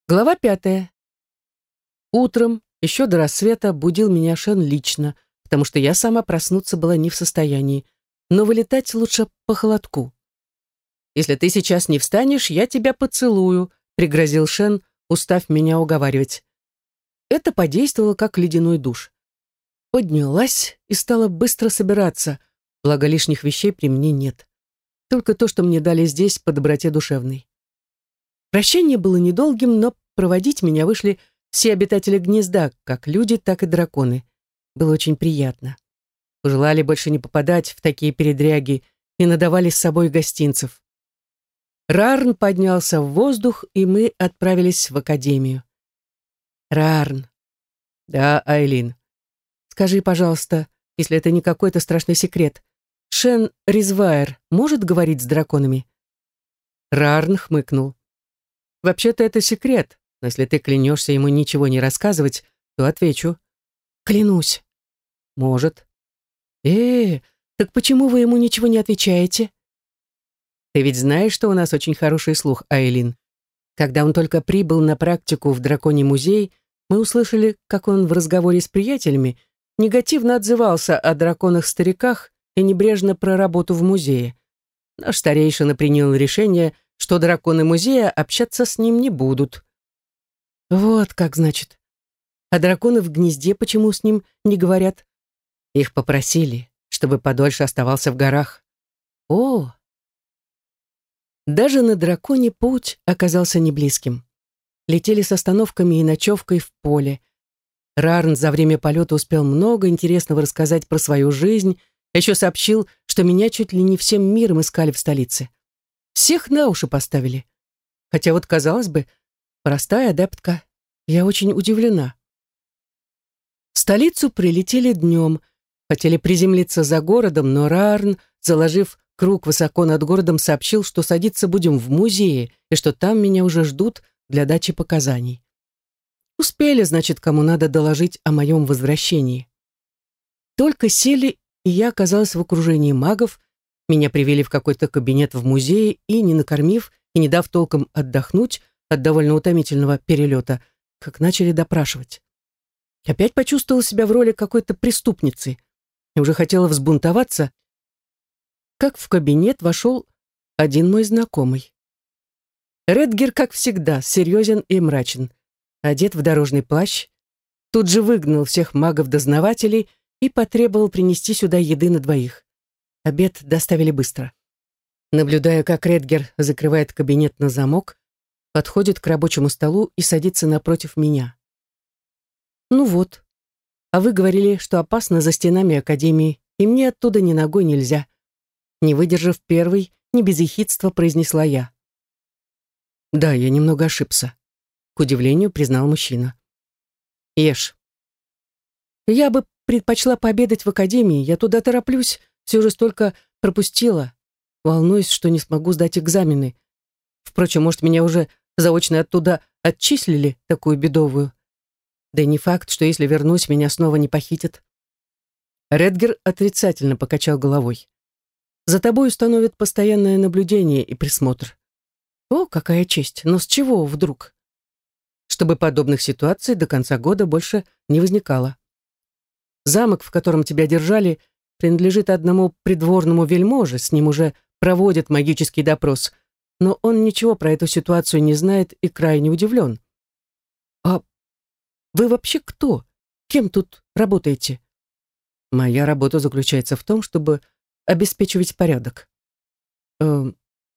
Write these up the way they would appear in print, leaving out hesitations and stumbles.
Глава 5. Утром, еще до рассвета, будил меня Шен лично, потому что я сама проснуться была не в состоянии, но вылетать лучше по холодку. «Если ты сейчас не встанешь, я тебя поцелую», — пригрозил Шен, устав меня уговаривать. Это подействовало как ледяной душ. Поднялась и стала быстро собираться, благо лишних вещей при мне нет. Только то, что мне дали здесь по доброте душевной. Прощение было недолгим, но проводить меня вышли все обитатели гнезда, как люди, так и драконы. Было очень приятно. Пожелали больше не попадать в такие передряги и надавали с собой гостинцев. Раарн поднялся в воздух, и мы отправились в академию. Раарн. Да, Айлин. Скажи, пожалуйста, если это не какой-то страшный секрет, Шен Ризвайр может говорить с драконами? Раарн хмыкнул. Вообще-то это секрет, но если ты клянешься ему ничего не рассказывать, то отвечу. Клянусь. Может. Так почему вы ему ничего не отвечаете? Ты ведь знаешь, что у нас очень хороший слух, Айлин. Когда он только прибыл на практику в Драконий музей, мы услышали, как он в разговоре с приятелями негативно отзывался о драконах-стариках и небрежно про работу в музее. Наш старейшина принял решение, что драконы музея общаться с ним не будут. Вот как, значит. А драконы в гнезде почему с ним не говорят? Их попросили, чтобы подольше оставался в горах. О! Даже на драконе путь оказался неблизким. Летели с остановками и ночевкой в поле. Раарн за время полета успел много интересного рассказать про свою жизнь, еще сообщил, что меня чуть ли не всем миром искали в столице. Всех на уши поставили. Хотя вот, казалось бы, простая адептка. Я очень удивлена. В столицу прилетели днем. Хотели приземлиться за городом, но Раарн, заложив круг высоко над городом, сообщил, что садиться будем в музее и что там меня уже ждут для дачи показаний. Успели, значит, кому надо доложить о моем возвращении. Только сели, и я оказалась в окружении магов. Меня привели в какой-то кабинет в музее и, не накормив и не дав толком отдохнуть от довольно утомительного перелета, как начали допрашивать. Опять почувствовала себя в роли какой-то преступницы и уже хотела взбунтоваться, как в кабинет вошел один мой знакомый. Редгер, как всегда, серьезен и мрачен, одет в дорожный плащ, тут же выгнал всех магов-дознавателей и потребовал принести сюда еды на двоих. Обед доставили быстро. Наблюдая, как Редгер закрывает кабинет на замок, подходит к рабочему столу и садится напротив меня. «Ну вот, а вы говорили, что опасно за стенами академии, и мне оттуда ни ногой нельзя». Не выдержав первой, не без ехидства произнесла я. «Да, я немного ошибся», — к удивлению признал мужчина. «Ешь». «Я бы предпочла пообедать в академии, я туда тороплюсь, все же столько пропустила. Волнуюсь, что не смогу сдать экзамены. Впрочем, может, меня уже заочно оттуда отчислили, такую бедовую. Да и не факт, что если вернусь, меня снова не похитят». Редгер отрицательно покачал головой. «За тобой установят постоянное наблюдение и присмотр». «О, какая честь! Но с чего вдруг?» «Чтобы подобных ситуаций до конца года больше не возникало. Замок, в котором тебя держали, принадлежит одному придворному вельможе, с ним уже проводят магический допрос, но он ничего про эту ситуацию не знает и крайне удивлен». «А вы вообще кто? Кем тут работаете?» «Моя работа заключается в том, чтобы обеспечивать порядок». Вы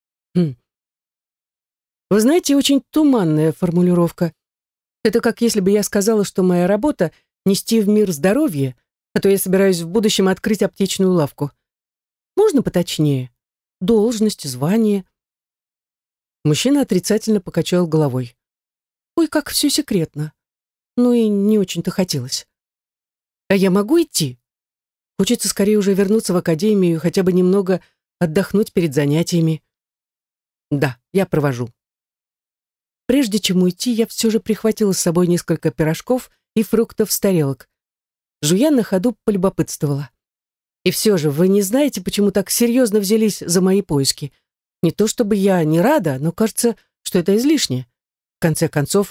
знаете, очень туманная формулировка. Это как если бы я сказала, что моя работа — нести в мир здоровье, а то я собираюсь в будущем открыть аптечную лавку. Можно поточнее? Должность, звание?» Мужчина отрицательно покачал головой. «Ой, как все секретно. Ну и не очень-то хотелось. А я могу идти? Хочется скорее уже вернуться в академию и хотя бы немного отдохнуть перед занятиями». «Да, я провожу». Прежде чем уйти, я все же прихватила с собой несколько пирожков и фруктов с тарелок. Жуя на ходу полюбопытствовала. «И все же, вы не знаете, почему так серьезно взялись за мои поиски? Не то чтобы я не рада, но кажется, что это излишне. В конце концов,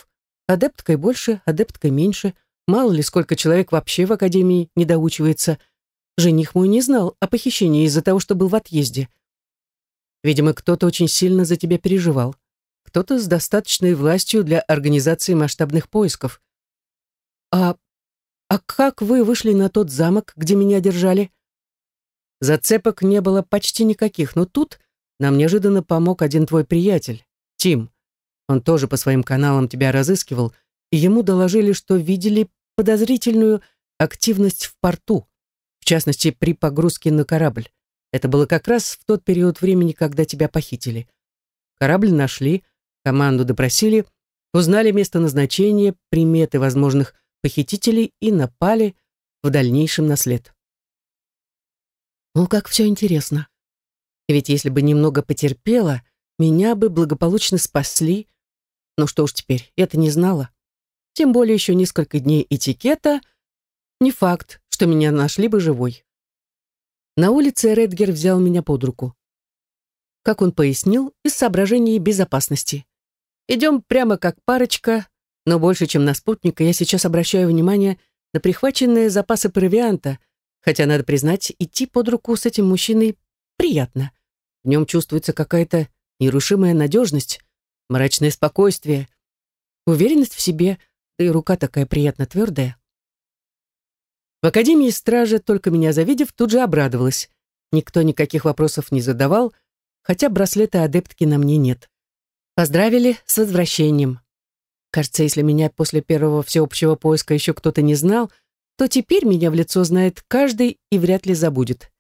Адепткой больше, адепткой меньше. Мало ли, сколько человек вообще в академии не доучивается. Жених мой не знал о похищении из-за того, что был в отъезде. Видимо, кто-то очень сильно за тебя переживал. Кто-то с достаточной властью для организации масштабных поисков. А как вы вышли на тот замок, где меня держали? Зацепок не было почти никаких, но тут нам неожиданно помог один твой приятель, Тим. Он тоже по своим каналам тебя разыскивал, и ему доложили, что видели подозрительную активность в порту, в частности, при погрузке на корабль. Это было как раз в тот период времени, когда тебя похитили. Корабль нашли, команду допросили, узнали место назначения, приметы возможных похитителей и напали в дальнейшем на след. Ну, как все интересно. Ведь если бы немного потерпела, меня бы благополучно спасли. Ну что уж теперь, это не знала. Тем более еще несколько дней этикета. Не факт, что меня нашли бы живой. На улице Редгер взял меня под руку. Как он пояснил, из соображений безопасности. Идем прямо как парочка, но больше, чем на спутника, я сейчас обращаю внимание на прихваченные запасы провианта, хотя, надо признать, идти под руку с этим мужчиной приятно. В нем чувствуется какая-то нерушимая надежность, мрачное спокойствие, уверенность в себе, да и рука такая приятно твердая. В академии стража, только меня завидев, тут же обрадовалась. Никто никаких вопросов не задавал, хотя браслета адептки на мне нет. Поздравили с возвращением. Кажется, если меня после первого всеобщего поиска еще кто-то не знал, то теперь меня в лицо знает каждый и вряд ли забудет.